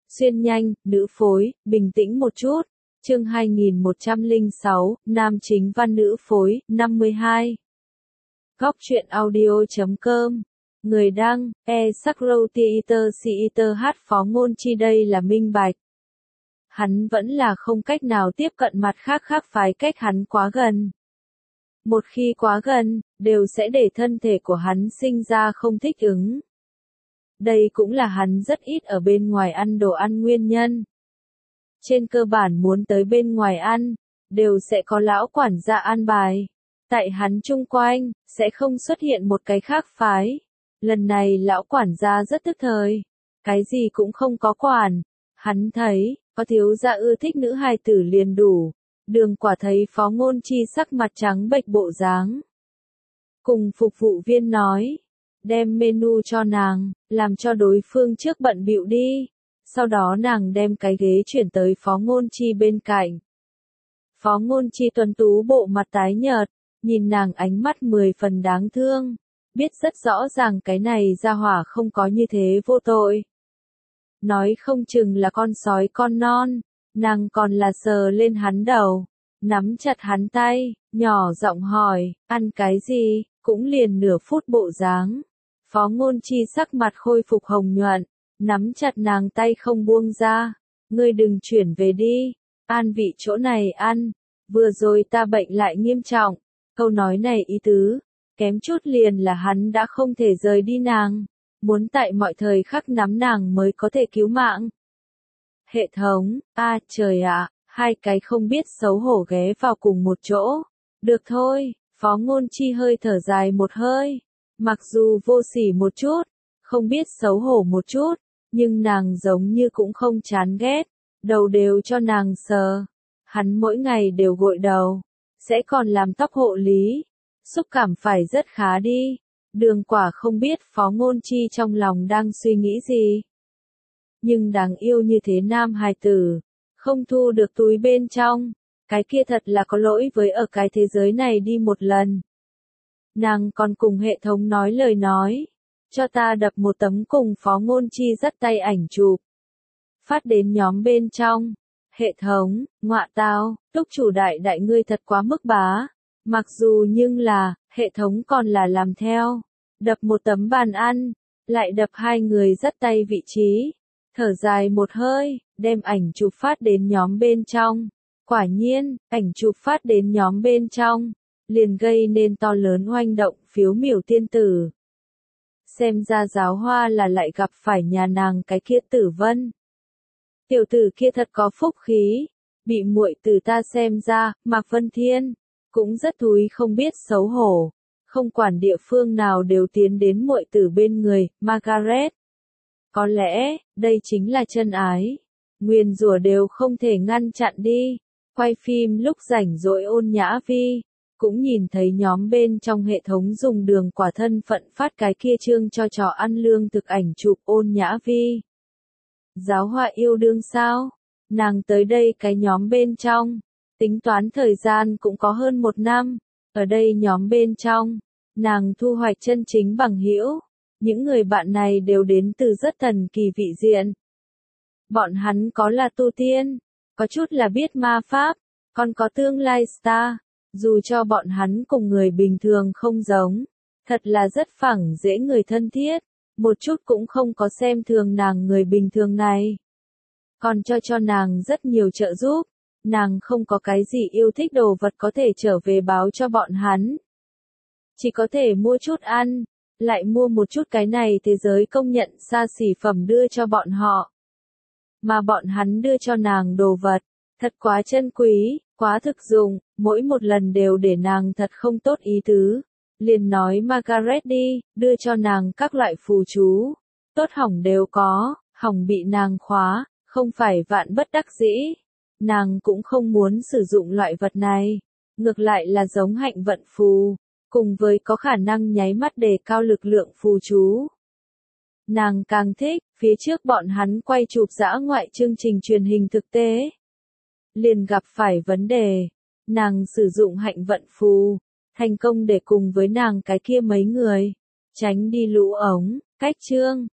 Xuyên nhanh, nữ phối, bình tĩnh một chút. Chương 2106, nam chính văn nữ phối, 52. Góc truyện audio.com. Người đăng, Sakrotheater hát Phó Ngôn Chi đây là minh bạch. Hắn vẫn là không cách nào tiếp cận mặt khác phái cách hắn quá gần. Một khi quá gần, đều sẽ để thân thể của hắn sinh ra không thích ứng. Đây cũng là hắn rất ít ở bên ngoài ăn đồ ăn nguyên nhân. Trên cơ bản muốn tới bên ngoài ăn, đều sẽ có lão quản gia an bài. Tại hắn chung quanh, sẽ không xuất hiện một cái khác phái. Lần này lão quản gia rất tức thời. Cái gì cũng không có quản. Hắn thấy, có thiếu gia ưa thích nữ hài tử liền đủ. Đường Quả thấy Phó Ngôn Chi sắc mặt trắng bệch bộ dáng. Cùng phục vụ viên nói, đem menu cho nàng, làm cho đối phương trước bận bịu đi. Sau đó nàng đem cái ghế chuyển tới Phó Ngôn Chi bên cạnh. Phó Ngôn Chi tuấn tú bộ mặt tái nhợt, nhìn nàng ánh mắt 10 phần đáng thương, biết rất rõ ràng cái này gia hỏa không có như thế vô tội. Nói không chừng là con sói con non, nàng còn là sờ lên hắn đầu, nắm chặt hắn tay, nhỏ giọng hỏi, ăn cái gì, cũng liền nửa phút bộ dáng. Phó Ngôn Chi sắc mặt khôi phục hồng nhuận, nắm chặt nàng tay không buông ra, ngươi đừng chuyển về đi, an vị chỗ này ăn, vừa rồi ta bệnh lại nghiêm trọng, câu nói này ý tứ, kém chút liền là hắn đã không thể rời đi nàng, muốn tại mọi thời khắc nắm nàng mới có thể cứu mạng. Hệ thống, trời ạ, hai cái không biết xấu hổ ghé vào cùng một chỗ, được thôi, Phó Ngôn Chi hơi thở dài một hơi, mặc dù vô sỉ một chút, không biết xấu hổ một chút, nhưng nàng giống như cũng không chán ghét, đầu đều cho nàng sờ. Hắn mỗi ngày đều gội đầu, sẽ còn làm tóc hộ lý, xúc cảm phải rất khá đi. Đường Quả không biết Phó Ngôn Chi trong lòng đang suy nghĩ gì. Nhưng đáng yêu như thế nam hài tử, không thu được túi bên trong, cái kia thật là có lỗi với ở cái thế giới này đi một lần. Nàng còn cùng hệ thống nói lời nói, cho ta đập một tấm cùng Phó Ngôn Chi dắt tay ảnh chụp. Phát đến nhóm bên trong. Hệ thống, ngọa tao, túc chủ đại ngươi thật quá mức bá. Mặc dù nhưng là, hệ thống còn là làm theo. Đập một tấm bàn ăn, lại đập hai người dắt tay vị trí. Thở dài một hơi, đem ảnh chụp phát đến nhóm bên trong. Quả nhiên, ảnh chụp phát đến nhóm bên trong, liền gây nên to lớn oanh động phiếu miểu tiên tử. Xem ra giáo hoa là lại gặp phải nhà nàng cái kia Tử Vân. Tiểu tử kia thật có phúc khí, bị muội từ ta xem ra, Mạc Vân Thiên, cũng rất thúi không biết xấu hổ, không quản địa phương nào đều tiến đến muội tử bên người, Margaret. Có lẽ, đây chính là chân ái, nguyền rủa đều không thể ngăn chặn đi, quay phim lúc rảnh rỗi Ôn Nhã Vi. Cũng nhìn thấy nhóm bên trong hệ thống dùng Đường Quả thân phận phát cái kia chương cho trò ăn lương thực ảnh chụp Ôn Nhã Vi. Giáo hoa yêu đương sao? Nàng tới đây cái nhóm bên trong, tính toán thời gian cũng có hơn 1 năm, ở đây nhóm bên trong, nàng thu hoạch chân chính bằng hữu, những người bạn này đều đến từ rất thần kỳ vị diện. Bọn hắn có là tu tiên, có chút là biết ma pháp, còn có tương lai star. Dù cho bọn hắn cùng người bình thường không giống, thật là rất phẳng dễ người thân thiết, một chút cũng không có xem thường nàng người bình thường này. Còn cho nàng rất nhiều trợ giúp, nàng không có cái gì yêu thích đồ vật có thể trở về báo cho bọn hắn. Chỉ có thể mua chút ăn, lại mua một chút cái này thế giới công nhận xa xỉ phẩm đưa cho bọn họ. Mà bọn hắn đưa cho nàng đồ vật, thật quá chân quý, quá thực dụng, mỗi một lần đều để nàng thật không tốt ý tứ. Liền nói Margaret đi, đưa cho nàng các loại phù chú. Tốt hỏng đều có, hỏng bị nàng khóa, không phải vạn bất đắc dĩ. Nàng cũng không muốn sử dụng loại vật này. Ngược lại là giống hạnh vận phù, cùng với có khả năng nháy mắt đề cao lực lượng phù chú. Nàng càng thích, phía trước bọn hắn quay chụp dã ngoại chương trình truyền hình thực tế. Liền gặp phải vấn đề, nàng sử dụng hạnh vận phù, thành công để cùng với nàng cái kia mấy người, tránh đi lũ ống, cách chương,